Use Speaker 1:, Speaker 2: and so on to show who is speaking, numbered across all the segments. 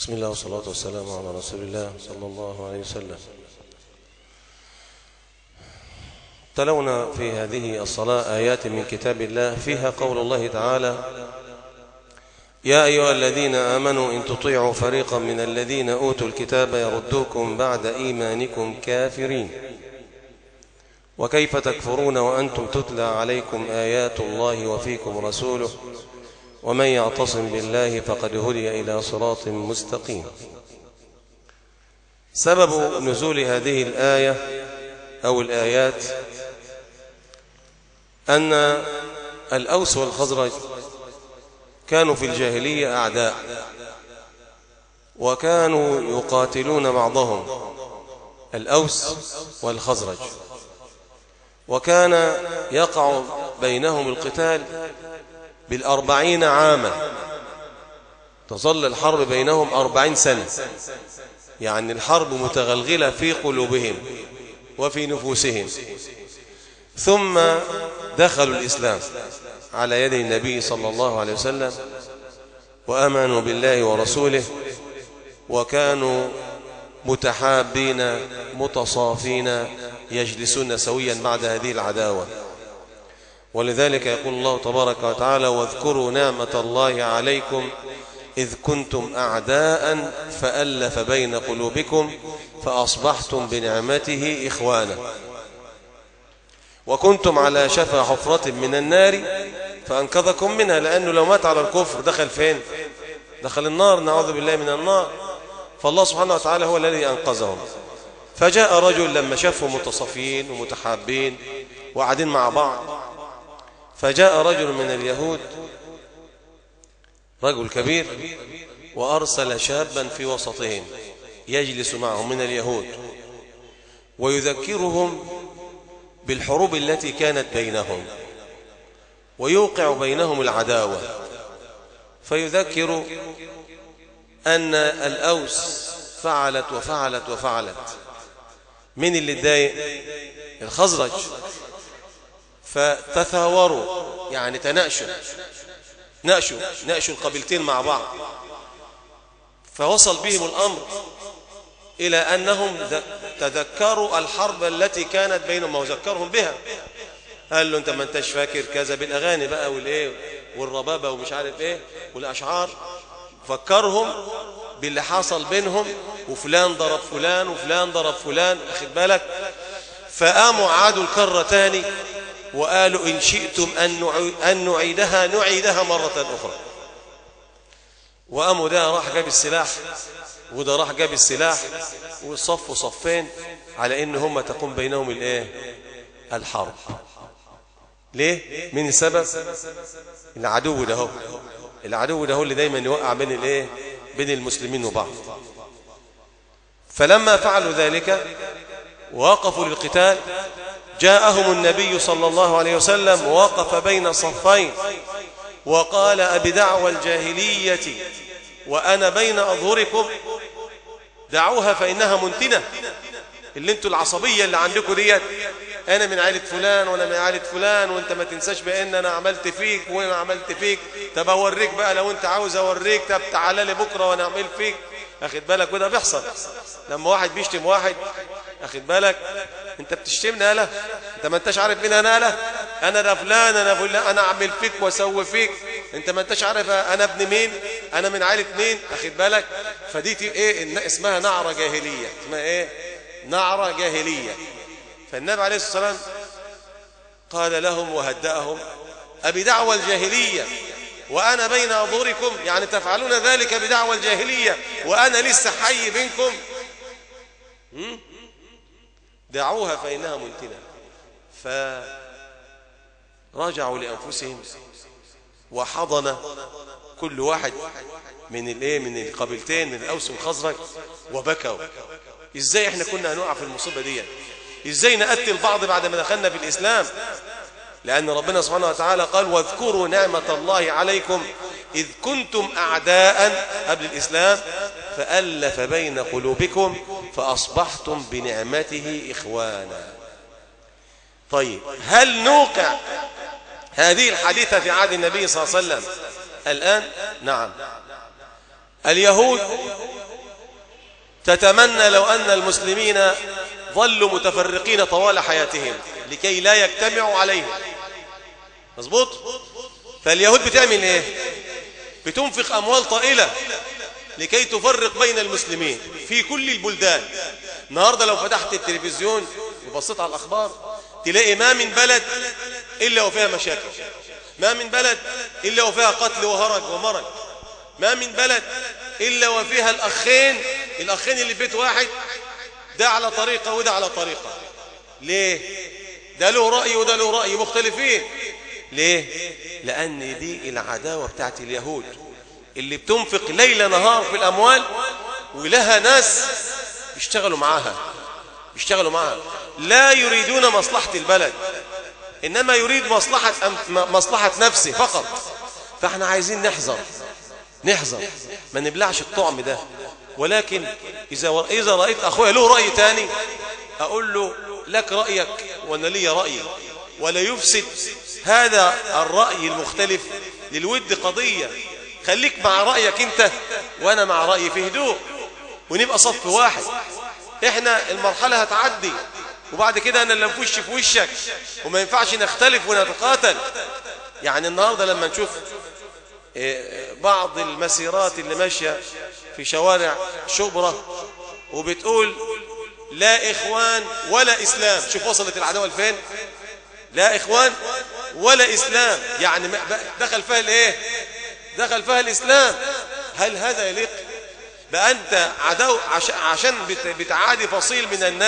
Speaker 1: بسم الله والصلاة والسلام على رسول الله صلى الله عليه وسلم. تلونا في هذه الصلاة آيات من كتاب الله فيها قول الله تعالى: يا أيها الذين آمنوا إن تطيعوا فريقا من الذين أوتوا الكتاب يردوكم بعد إيمانكم كافرين وكيف تكفرون وأنتم تتلى عليكم آيات الله وفيكم رسوله ومن يعتصم بالله فقد هدي إلى صراط مستقيم. سبب نزول هذه الآية أو الآيات أن الأوس والخزرج كانوا في الجاهلية أعداء، وكانوا يقاتلون بعضهم، الأوس والخزرج، وكان يقع بينهم القتال بال40 عاما، تظل الحرب بينهم 40 سنة، يعني الحرب متغلغلة في قلوبهم وفي نفوسهم. ثم دخلوا الإسلام على يد النبي صلى الله عليه وسلم وآمنوا بالله ورسوله، وكانوا متحابين متصافين يجلسون سويا بعد هذه العداوة. ولذلك يقول الله تبارك وتعالى: واذكروا نعمة الله عليكم إذ كنتم أعداء فألف بين قلوبكم فأصبحتم بنعمته إخوانا وكنتم على شفا حفرة من النار فأنقذكم منها. لأنه لو مات على الكفر دخل فين؟ دخل النار، نعوذ بالله من النار. فالله سبحانه وتعالى هو الذي أنقذهم. فجاء رجل لما شافهم متصافين ومتحابين وقاعدين مع بعض، فجاء رجل من اليهود، رجل كبير، وأرسل شابا في وسطهم يجلس معهم من اليهود ويذكرهم بالحروب التي كانت بينهم ويوقع بينهم العداوة. فيذكر أن الأوس فعلت وفعلت وفعلت. من اللي اتضايق؟ الخزرج. فتثاوروا، يعني ناقشوا القبيلتين مع بعض. فوصل بهم الأمر إلى أنهم تذكروا الحرب التي كانت بينهم وذكرهم بها. قال له: أنت ما أنتش فاكر كذا، بالأغاني بقى والإيه والربابة ومش عارف إيه والأشعار. فكرهم باللي حصل بينهم، وفلان ضرب فلان وفلان ضرب فلان، أخذ بالك. فقاموا عادوا الكرة تاني وقالوا: إن شئتم أن نعيدها مرة أخرى. وقاموا ده راح جاب السلاح وده راح جاب السلاح، وصفوا صفين على إن هم تقوم بينهم الإيه؟ الحرب. ليه؟ من السبب؟ العدو ده هو، العدو ده هو اللي دايما يوقع بين الإيه؟ بين المسلمين وبعض. فلما فعلوا ذلك ووقفوا للقتال، جاءهم النبي صلى الله عليه وسلم ووقف بين صفين وقال: أبدعوى الجاهلية وأنا بين أظهركم دعوها فإنها منتنة. اللي انتوا العصبية اللي عندكم ديت، أنا من عائلة فلان وأنا من عائلة فلان، وأنت ما تنساش بأن أنا عملت فيك وأنا عملت فيك. طب أوريك بقى لو أنت عاوز أوريك، طب تعالى لي بكرة وأنا أعمل فيك. أخذ بالك؟ وده بيحصل لما واحد بيشتم واحد. أخذ بالك؟ أنت بتشتمني أنا؟ أنت ما أنتش عارف مين أنا؟ أنا ده فلان، أنا فلان، أنا أعمل فيك وأسوي فيك. أنت ما أنتش عارف أنا ابن مين، أنا من عائلة مين. أخذ بالك؟ فدي إيه؟ اسمها نعرة جاهلية. اسمها إيه؟ نعرة جاهلية. فالنبي عليه الصلاة والسلام قال لهم وهدأهم: أبدعوى الجاهلية وأنا بين أظهركم، يعني تفعلون ذلك بدعوى الجاهلية وأنا لسه حي بينكم. دعوها فإنها منتنة. فرجعوا لأنفسهم وحضن كل واحد من القبيلتين، من الأوس والخزرج، وبكوا. إزاي إحنا كنا هنقع في المصيبة دي؟ إزاي نقتل بعض بعد ما دخلنا في الإسلام؟ لأن ربنا سبحانه وتعالى قال: واذكروا نعمة الله عليكم إذ كنتم أعداء قبل الإسلام فألف بين قلوبكم فأصبحتم بنعمته إخوانا. طيب، هل نوقع هذه الحادثة في عهد النبي صلى الله عليه وسلم الآن؟ نعم. اليهود تتمنى لو أن المسلمين ظلوا متفرقين طوال حياتهم لكي لا يجتمعوا عليه. مظبوط؟ فاليهود بتعمل ايه؟ بتنفق أموال طائلة لكي تفرق بين المسلمين في كل البلدان. النهاردة لو فتحت التلفزيون وبصيت على الأخبار تلاقي ما من بلد إلا وفيها مشاكل، ما من بلد إلا وفيها قتل وهرج ومرج، ما من بلد إلا وفيها الأخين اللي في بيت واحد، ده على طريقة وده على طريقة. ليه؟ ده له رأي وده له رأي، مختلفين. ليه؟ لأن دي العداوة بتاعت اليهود اللي بتنفق ليل نهار في الأموال، ولها ناس بيشتغلوا معاها لا يريدون مصلحة البلد، إنما يريد مصلحة نفسه فقط. فاحنا عايزين نحذر ما نبلعش الطعم ده. ولكن إذا رأيت أخويا له رأي تاني أقول له لك رأيك وأنا لي رأيي، ولا يفسد هذا الرأي المختلف للود قضية. خليك مع رأيك أنت وأنا مع رأيي في هدوء، ونبقى صف واحد. إحنا المرحلة هتعدي، وبعد كده أنا اللي نفوش في وشك، وما ينفعش نختلف ونتقاتل. يعني النهاردة لما نشوف بعض المسيرات اللي ماشية في شوارع شبرا وبتقول لا إخوان ولا إسلام، شوف وصلت العداوة لفين؟ لا إخوان ولا إسلام، يعني دخل فيها الإيه؟ دخل فيها الإسلام. هل هذا يليق؟ بقى أنت عدو عشان بتعادي فصيل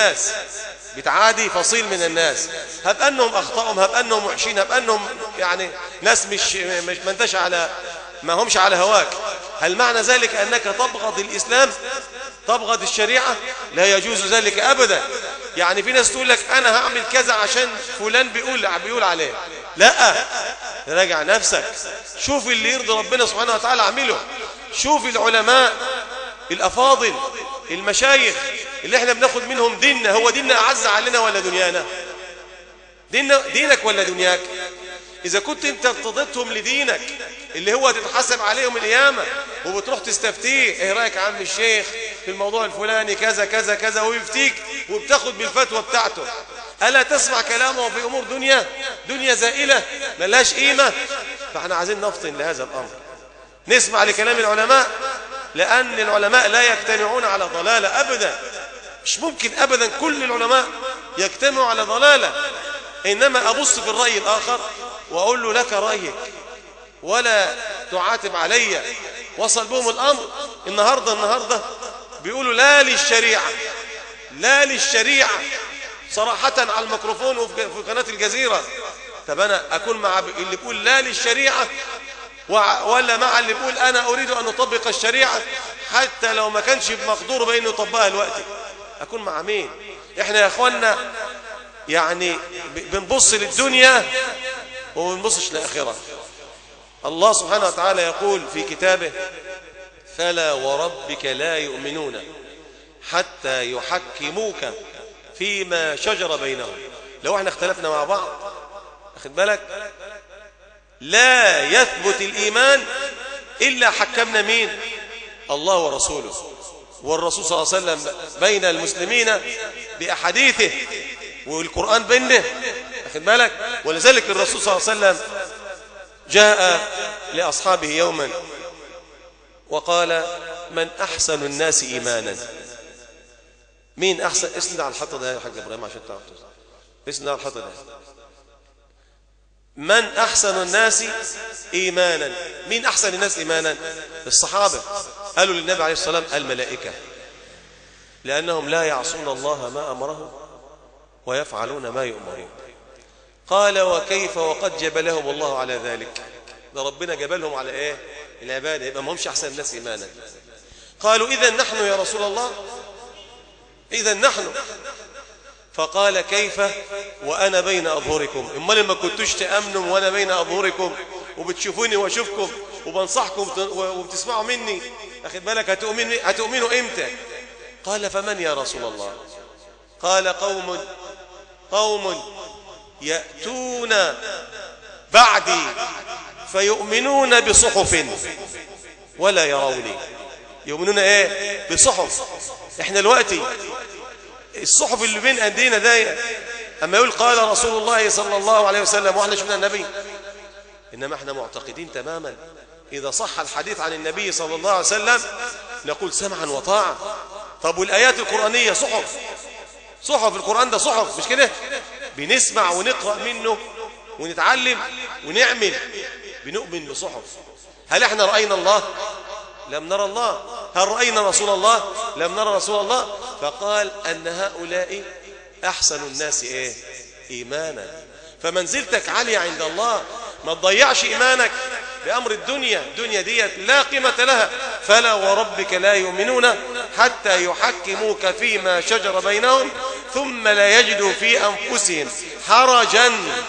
Speaker 1: من الناس، هب أنهم أخطأهم، هب أنهم وحشين، هب أنهم يعني ناس مش ما انتش على ما همش على هواك. هل معنى ذلك أنك تبغض الإسلام، تبغض الشريعة؟ لا يجوز ذلك أبدا. يعني في ناس تقول لك أنا هعمل كذا عشان فلان بيقول عليه. لا، راجع نفسك، شوف اللي يرضي ربنا سبحانه وتعالى اعمله. شوف العلماء الأفاضل المشايخ اللي احنا بناخد منهم ديننا، هو ديننا أعز علينا ولا دنيانا؟ دينك ولا دنياك؟ إذا كنت انت ارتضيتهم لدينك اللي هو تتحاسب عليهم القيامة، وبتروح تستفتيه ايه رأيك يا عم الشيخ في الموضوع الفلاني كذا كذا كذا، ويفتيك وبتاخد بالفتوى بتاعته، ألا تسمع كلامه في أمور دنيا زائلة ملاش قيمة؟ فاحنا عايزين نفطن لهذا الأمر، نسمع لكلام العلماء، لأن العلماء لا يجتمعون على ضلالة أبدا. مش ممكن أبدا كل العلماء يجتمعوا على ضلالة. إنما أبص في الرأي الآخر وأقول له لك رأيك ولا تعاتب علي. وصل بهم الأمر النهاردة بيقولوا لا للشريعة صراحة على الميكروفون وفي قناة الجزيرة. طب أنا أكون مع اللي بيقول لا للشريعة ولا مع اللي بيقول أنا أريد أن أطبق الشريعة حتى لو ما كانش بمقدوره بأنه يطبقها الوقت؟ أكون مع مين؟ إحنا يا أخوانا يعني بنبص للدنيا وما بنبصش للآخرة. الله سبحانه وتعالى يقول في كتابه فلا وربك لا يؤمنون حتى يحكموك فيما شجر بينهم. لو احنا اختلفنا مع بعض، أخذ بالك، لا يثبت الإيمان إلا حكمنا مين؟ الله ورسوله. والرسول صلى الله عليه وسلم بين المسلمين بأحاديثه والقرآن بينه، أخذ بالك. ولذلك الرسول صلى الله عليه وسلم جاء لأصحابه يوما وقال من أحسن الناس إيمانا؟ مين أحسن؟ اسند على الحطة ده يا حاج إبراهيم عشان تعرف اسند على الحطة ده. من أحسن الناس إيمانا؟ مين أحسن الناس إيمانا؟ الصحابة. قالوا للنبي عليه الصلاة والسلام الملائكة، لأنهم لا يعصون الله ما أمرهم ويفعلون ما يؤمرون. قال وكيف وقد جبلهم الله على ذلك؟ ده ربنا جبلهم على إيه؟ العبادة، يبقى ما همش أحسن الناس إيمانا. قالوا إذن نحن يا رسول الله، إذن نحن. فقال كيف وأنا بين أظهركم؟ إما لما كنتوش تأمنوا وأنا بين أظهركم وبتشوفوني وأشوفكم وبنصحكم وبتسمعوا مني، أخذ بالك، هتؤمنوا إمتى؟ قال فمن يا رسول الله؟ قال قوم يأتون بعدي فيؤمنون بصحف ولا يروني. يؤمنون ايه؟ بصحف. احنا دلوقتي الصحف اللي بين ايدينا ده اما يقول قال رسول الله صلى الله عليه وسلم واحنا شفنا النبي، انما احنا معتقدين تماما اذا صح الحديث عن النبي صلى الله عليه وسلم نقول سمعا وطاعة. طب والآيات القرآنية صحف القرآن ده صحف مش كده؟ بنسمع ونقرأ منه ونتعلم ونعمل، بنؤمن بصحف. هل احنا رأينا الله؟ لم نرى الله. هل رأينا رسول الله؟ لم نرى رسول الله. فقال أن هؤلاء أحسن الناس إيه؟ إيمانا. فمنزلتك عالية عند الله، ما تضيعش إيمانك بأمر الدنيا ديت لا قيمة لها. فلا وربك لا يؤمنون حتى يحكموك فيما شجر بينهم ثم لا يجدوا في أنفسهم حرجا.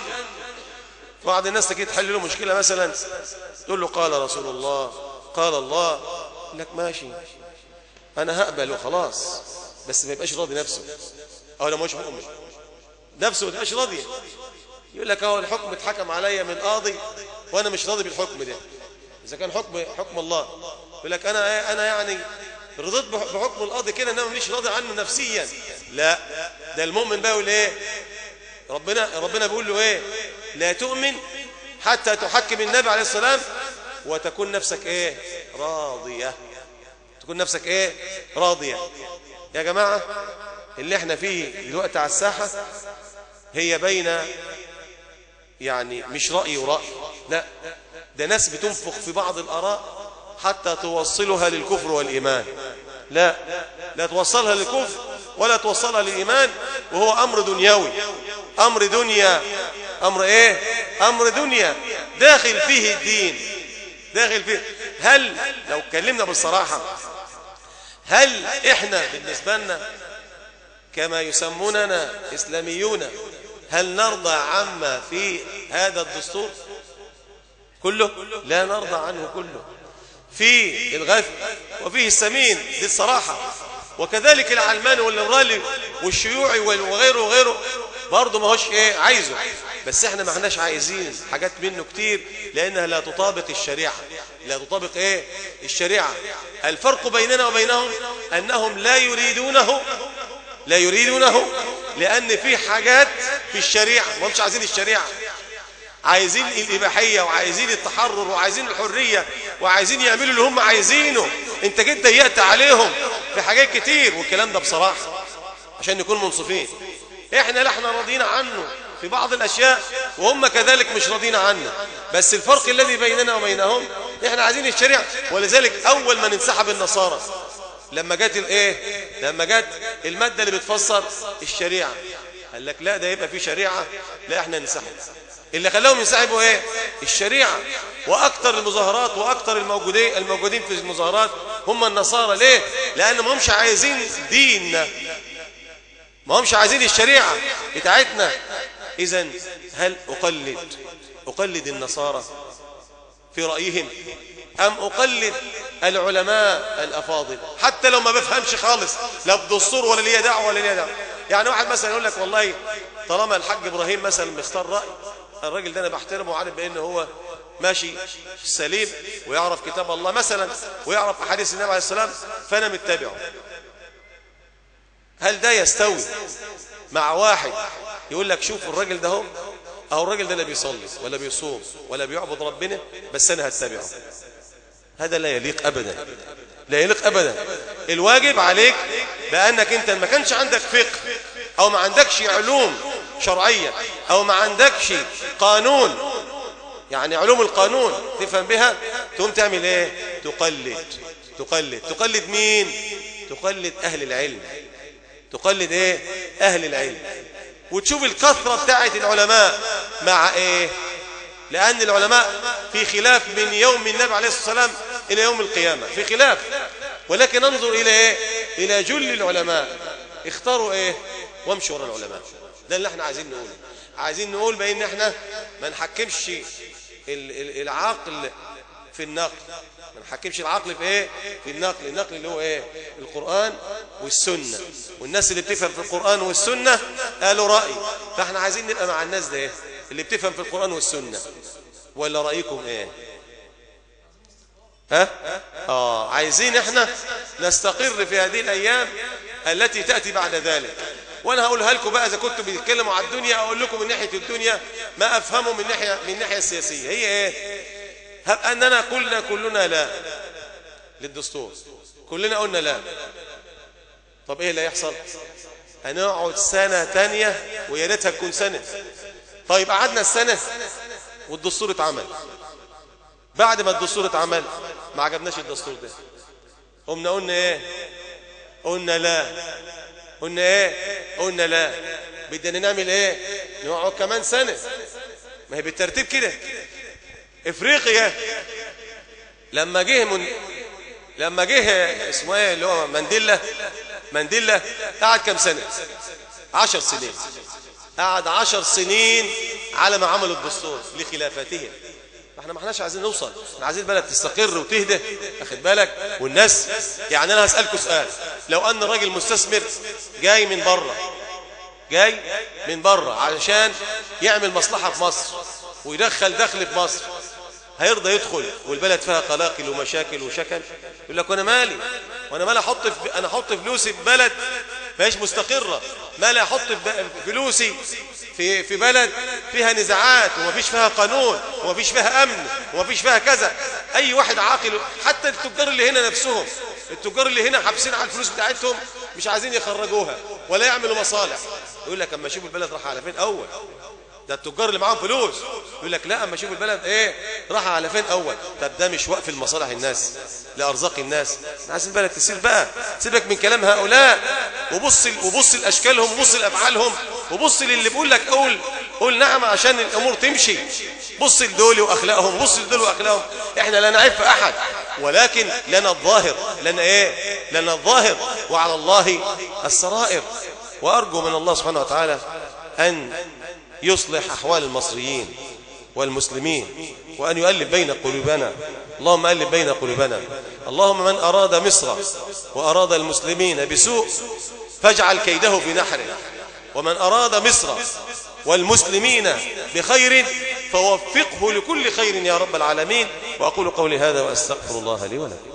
Speaker 1: بعض الناس تجي تحل له مشكلة مثلا تقول له قال رسول الله قال الله، لك ماشي أنا هقبل وخلاص، بس ما يبقاش راضي نفسه، أو لما مش مؤمن نفسه ما تبقاش راضي. يقول لك هو الحكم اتحكم عليا من قاضي وانا مش راضي بالحكم ده، اذا كان حكم الله. يقول لك انا يعني رضيت بحكم القاضي كده انما مانيش راضي عنه نفسيا. لا، ده المؤمن بقى يقول ايه؟ ربنا بيقول له ايه؟ لا تؤمن حتى تحكم النبي عليه السلام وتكون نفسك ايه؟ راضيه. تكون نفسك ايه؟ راضيه. يا جماعه اللي احنا فيه دلوقتي على الساحه هي بين يعني مش رأي ورأي، لا، ده ناس بتنفخ في بعض الآراء حتى توصلها للكفر والإيمان. لا توصلها للكفر ولا توصلها للإيمان، وهو أمر دنيوي، أمر دنيا، أمر إيه؟ أمر دنيا داخل فيه الدين، داخل فيه. هل لو اتكلمنا بالصراحة هل إحنا بالنسبة لنا كما يسموننا إسلاميون هل نرضى عما في هذا الدستور كله؟ لا نرضى عنه كله، فيه الغث وفيه السمين، دي الصراحة. وكذلك العلماني والليبرالي والشيوعي وغيره برضه ما هوش ايه عايزه، بس احنا ما احناش عايزين حاجات منه كتير لانها لا تطابق الشريعة، لا تطابق ايه الشريعة. الفرق بيننا وبينهم انهم لا يريدونه لأن في حاجات في الشريعة ما همش عايزين الشريعة، عايزين الإباحية وعايزين التحرر وعايزين الحرية وعايزين يعملوا اللي هم عايزينه. انت جيت ضيقت عليهم في حاجات كتير، والكلام ده بصراحة عشان نكون منصفين. احنا لا احنا راضيين عنه في بعض الأشياء وهم كذلك مش راضيين عنه، بس الفرق الذي بيننا وبينهم احنا عايزين الشريعة. ولذلك أول ما ننسحب النصارى لما جت لما جت المادة اللي بتفسر الشريعة قال لك لا ده يبقى في شريعة، لا احنا ننسحب. اللي خلاهم ينسحبوا ايه؟ الشريعة. واكثر المظاهرات واكثر الموجودين في المظاهرات هم النصارى. ليه؟ لان ما همش عايزين ديننا، ما همش عايزين الشريعة بتاعتنا. اذا هل اقلد النصارى في رأيهم أم أقلد العلماء الأفاضل حتى لو ما بفهمش خالص لا بدستور ولا ليه دعوة ولا ليه دعوة؟ يعني واحد مثلا يقول لك والله طالما الحاج إبراهيم مثلا مختار رأي، الراجل ده أنا بحترمه وعارف بأنه هو ماشي سليم ويعرف كتاب الله مثلا ويعرف أحاديث النبي عليه السلام فأنا متبعه. هل ده يستوي مع واحد يقول لك شوف الراجل ده أو الراجل ده لا بيصلي ولا بيصوم ولا بيعبد ربنا بس أنا هتبعه؟ هذا لا يليق أبدا، لا يليق أبدا. الواجب عليك بأنك أنت ما كانش عندك فقه أو ما عندكش علوم شرعية أو ما عندكش قانون، يعني علوم القانون تفهم بها، تقوم تعمل إيه؟ تقلد مين؟ تقلد أهل العلم. تقلد إيه؟ أهل العلم. وتشوف الكثرة بتاعت العلماء مع إيه؟ لأن العلماء في خلاف من يوم النبي عليه الصلاة والسلام إلى يوم القيامة، في خلاف، ولكن انظر إلى إيه؟ إلى جل العلماء اختاروا إيه؟ وامشوا ورا العلماء. ده اللي احنا عايزين نقوله. عايزين نقول بأن احنا ما نحكمش العقل في النقل، ما نحكمش العقل في ايه؟ في النقل اللي هو ايه؟ القرآن والسنة. والناس اللي بتفهم في القرآن والسنة قالوا رأي، فاحنا عايزين نبقى مع الناس ده ايه؟ اللي بتفهم في القرآن والسنة. ولا رأيكم ايه؟ عايزين احنا نستقر في هذه الأيام التي تأتي بعد ذلك. وانا هقولها لكم بقى، اذا كنتوا بتتكلموا على الدنيا اقول لكم من ناحيه الدنيا ما افهمه من الناحيه السياسيه. هي ايه؟ هب اننا كلنا لا للدستور، كلنا قلنا لا. طب ايه اللي هيحصل؟ هنقعد سنه تانية ويا ريتها تكون سنه. طيب قعدنا السنه والدستور اتعمل، بعد ما الدستور اتعمل ما عجبناش الدستور ده، قلنا ايه؟ قلنا لا. قلنا ايه؟ قلنا لا. بدنا نعمل ايه؟ نقعد كمان سنة. ما هي بالترتيب كده. افريقيا لما جه اسمه ايه اللي هو مانديلا قعد كم سنة؟ 10 سنين. قعد 10 سنين على ما عملوا الدستور لخلافاتهم. احنا ما احناش عايزين نوصل، احنا عايزين البلد تستقر وتهدى، واخد بالك؟ والناس يعني انا هسألكوا سؤال، لو ان راجل مستثمر جاي من بره علشان يعمل مصلحة في مصر ويدخل دخل في مصر، هيرضى يدخل والبلد فيها قلاقل ومشاكل وشكل؟ يقول لك وانا مالي احط فلوسي في بلد ما هيش مستقرة، مالي احط فلوسي في بلد فيها نزاعات ومفيش فيها قانون ومفيش فيها امن ومفيش فيها كذا. اي واحد عاقل، حتى التجار اللي هنا نفسهم، التجار اللي هنا حابسين على الفلوس بتاعتهم مش عايزين يخرجوها ولا يعملوا مصالح، يقول لك اما اشوف البلد راح على فين اول. ده التجار اللي معاهم فلوس يقول لك لا، اما اشوف البلد ايه راح على فين اول. طب ده مش وقف المصالح الناس لارزاق الناس؟ عايز البلد تسير بقى، سيبك من كلام هؤلاء وبص لاشكالهم وبص لافعالهم وبص للي بيقول لك قول نعم عشان الامور تمشي. بص لدول واخلاقهم، بص لدول واخلاقهم. احنا لا نعيب في احد، ولكن لنا الظاهر، لنا الظاهر وعلى الله السرائر. وارجو من الله سبحانه وتعالى ان يصلح أحوال المصريين والمسلمين وأن يؤلف بين قلوبنا. اللهم ألف بين قلوبنا. اللهم من أراد مصر وأراد المسلمين بسوء فاجعل كيده في نحره، ومن أراد مصر والمسلمين بخير فوفقه لكل خير يا رب العالمين. وأقول قولي هذا وأستغفر الله لي ولكم.